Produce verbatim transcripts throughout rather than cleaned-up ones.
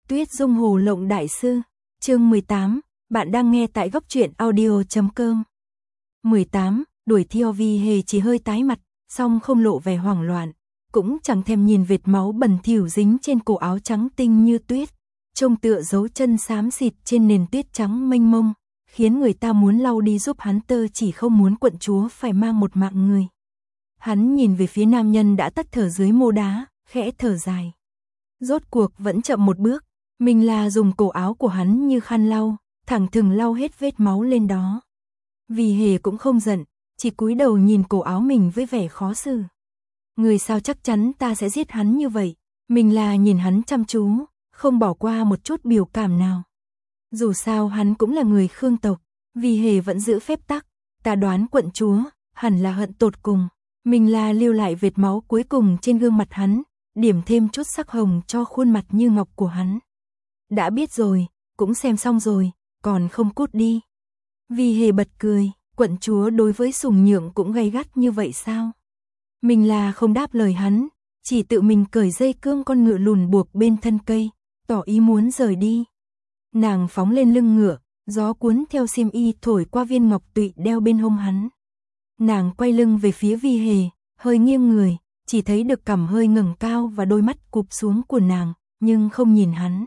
Tuyết Dung Hồ Lộng Đại Sư, chương mười tám, bạn đang nghe tại góc truyện audio chấm com. mười tám, đuổi theo Vi Hề chỉ hơi tái mặt, song không lộ vẻ hoảng loạn, cũng chẳng thèm nhìn vệt máu bẩn thỉu dính trên cổ áo trắng tinh như tuyết, trông tựa dấu chân xám xịt trên nền tuyết trắng mênh mông, khiến người ta muốn lau đi giúp hắn, tơ chỉ không muốn quận chúa phải mang một mạng người. Hắn nhìn về phía nam nhân đã tắt thở dưới mô đá, khẽ thở dài. Rốt cuộc vẫn chậm một bước, mình là dùng cổ áo của hắn như khăn lau, thẳng thừng lau hết vết máu lên đó. Vi Hề cũng không giận, chỉ cúi đầu nhìn cổ áo mình với vẻ khó xử. Người sao chắc chắn ta sẽ giết hắn như vậy? Mình là nhìn hắn chăm chú, không bỏ qua một chút biểu cảm nào. Dù sao hắn cũng là người Khương tộc, Vi Hề vẫn giữ phép tắc, ta đoán quận chúa hẳn là hận tột cùng. Mình là lưu lại vệt máu cuối cùng trên gương mặt hắn, điểm thêm chút sắc hồng cho khuôn mặt như ngọc của hắn. Đã biết rồi, cũng xem xong rồi, còn không cút đi. Vi Hề bật cười, quận chúa đối với Sùng Nhượng cũng gay gắt như vậy sao? Mình là không đáp lời hắn, chỉ tự mình cởi dây cương con ngựa lùn buộc bên thân cây, tỏ ý muốn rời đi. Nàng phóng lên lưng ngựa, gió cuốn theo xiêm y thổi qua viên ngọc tụy đeo bên hông hắn. Nàng quay lưng về phía Vi Hề, hơi nghiêng người, chỉ thấy được cằm hơi ngẩng cao và đôi mắt cụp xuống của nàng, nhưng không nhìn hắn.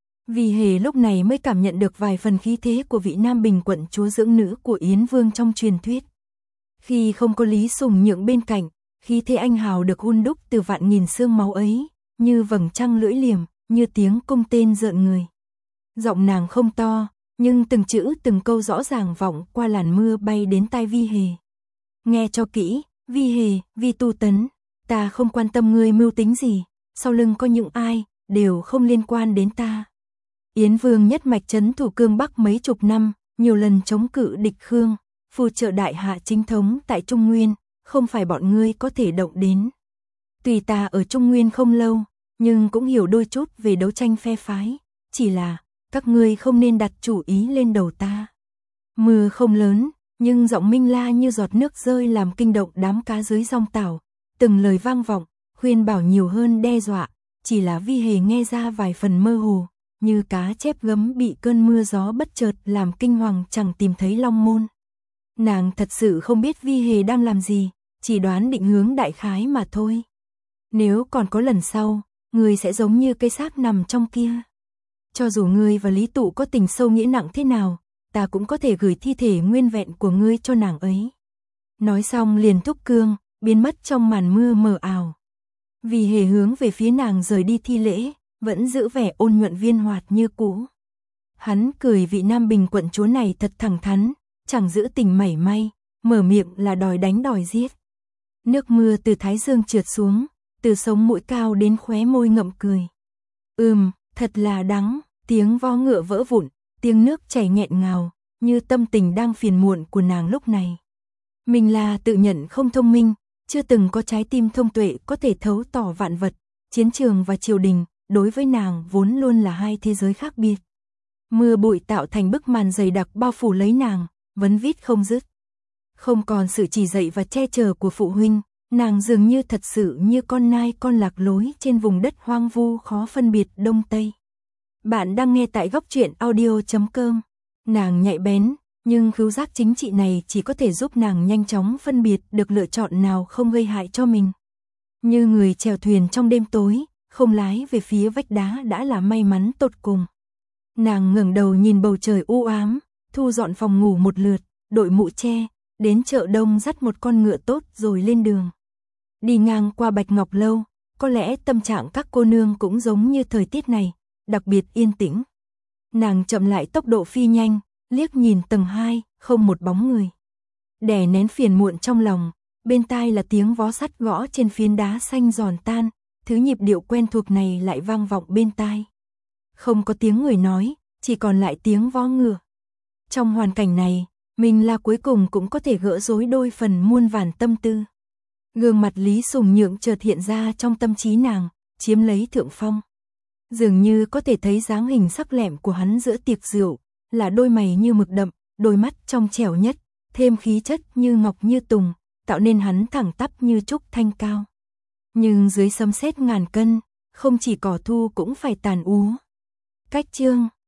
Vi Hề lúc này mới cảm nhận được vài phần khí thế của vị Nam Bình quận chúa dưỡng nữ của Yến Vương trong truyền thuyết. Khi không có Lý Sùng Nhượng bên cạnh, khí thế anh hào được hun đúc từ vạn nghìn xương máu ấy, như vầng trăng lưỡi liềm, như tiếng cung tên rợn người. Giọng nàng không to, nhưng từng chữ từng câu rõ ràng vọng qua làn mưa bay đến tai Vi Hề. Nghe cho kỹ, Vi Hề, Vi Tu Tấn, ta không quan tâm ngươi mưu tính gì, sau lưng có những ai, đều không liên quan đến ta. Yến Vương nhất mạch trấn thủ Cương Bắc mấy chục năm, nhiều lần chống cự địch Khương, phù trợ đại hạ chính thống tại Trung Nguyên, không phải bọn ngươi có thể động đến. Tùy ta ở Trung Nguyên không lâu, nhưng cũng hiểu đôi chút về đấu tranh phe phái, chỉ là các ngươi không nên đặt chủ ý lên đầu ta. Mưa không lớn, nhưng giọng Minh La như giọt nước rơi làm kinh động đám cá dưới dòng tảo, từng lời vang vọng, khuyên bảo nhiều hơn đe dọa, chỉ là Vi Hề nghe ra vài phần mơ hồ, như cá chép gấm bị cơn mưa gió bất chợt làm kinh hoàng chẳng tìm thấy long môn. Nàng thật sự không biết Vi Hề đang làm gì, chỉ đoán định hướng đại khái mà thôi. Nếu còn có lần sau, ngươi sẽ giống như cây xác nằm trong kia. Cho dù ngươi và Lý Tụ có tình sâu nghĩa nặng thế nào, ta cũng có thể gửi thi thể nguyên vẹn của ngươi cho nàng ấy. Nói xong liền thúc cương, biến mất trong màn mưa mờ ảo. Vi Hề hướng về phía nàng rời đi thi lễ, vẫn giữ vẻ ôn nhuận viên hoạt như cũ. Hắn cười vị Nam Bình quận chúa này thật thẳng thắn, chẳng giữ tình mảy may, mở miệng là đòi đánh đòi giết. Nước mưa từ thái dương trượt xuống, từ sống mũi cao đến khóe môi ngậm cười. Ừm, thật là đắng, tiếng vó ngựa vỡ vụn, tiếng nước chảy nghẹn ngào, như tâm tình đang phiền muộn của nàng lúc này. Mình là tự nhận không thông minh, chưa từng có trái tim thông tuệ có thể thấu tỏ vạn vật, chiến trường và triều đình, đối với nàng vốn luôn là hai thế giới khác biệt. Mưa bụi tạo thành bức màn dày đặc bao phủ lấy nàng, vấn vít không dứt. Không còn sự chỉ dạy và che chở của phụ huynh, nàng dường như thật sự như con nai con lạc lối trên vùng đất hoang vu khó phân biệt đông tây. Bạn đang nghe tại góc truyện audio chấm com. Nàng nhạy bén, nhưng khứu giác chính trị này chỉ có thể giúp nàng nhanh chóng phân biệt được lựa chọn nào không gây hại cho mình. Như người chèo thuyền trong đêm tối, không lái về phía vách đá đã là may mắn tột cùng. Nàng ngẩng đầu nhìn bầu trời u ám, thu dọn phòng ngủ một lượt, đội mũ che, đến chợ đông dắt một con ngựa tốt rồi lên đường. Đi ngang qua Bạch Ngọc Lâu, có lẽ tâm trạng các cô nương cũng giống như thời tiết này, đặc biệt yên tĩnh. Nàng chậm lại tốc độ phi nhanh, liếc nhìn tầng hai, không một bóng người. Đè nén phiền muộn trong lòng, bên tai là tiếng vó sắt gõ trên phiến đá xanh giòn tan, thứ nhịp điệu quen thuộc này lại vang vọng bên tai. Không có tiếng người nói, chỉ còn lại tiếng vó ngựa. Trong hoàn cảnh này, mình là cuối cùng cũng có thể gỡ rối đôi phần muôn vàn tâm tư. Gương mặt Lý Sùng Nhượng chợt hiện ra trong tâm trí nàng, chiếm lấy thượng phong. Dường như có thể thấy dáng hình sắc lẹm của hắn giữa tiệc rượu, là đôi mày như mực đậm, đôi mắt trong trẻo nhất, thêm khí chất như ngọc như tùng, tạo nên hắn thẳng tắp như trúc thanh cao. Nhưng dưới sấm sét ngàn cân, không chỉ cỏ thu cũng phải tàn úa. Cách chương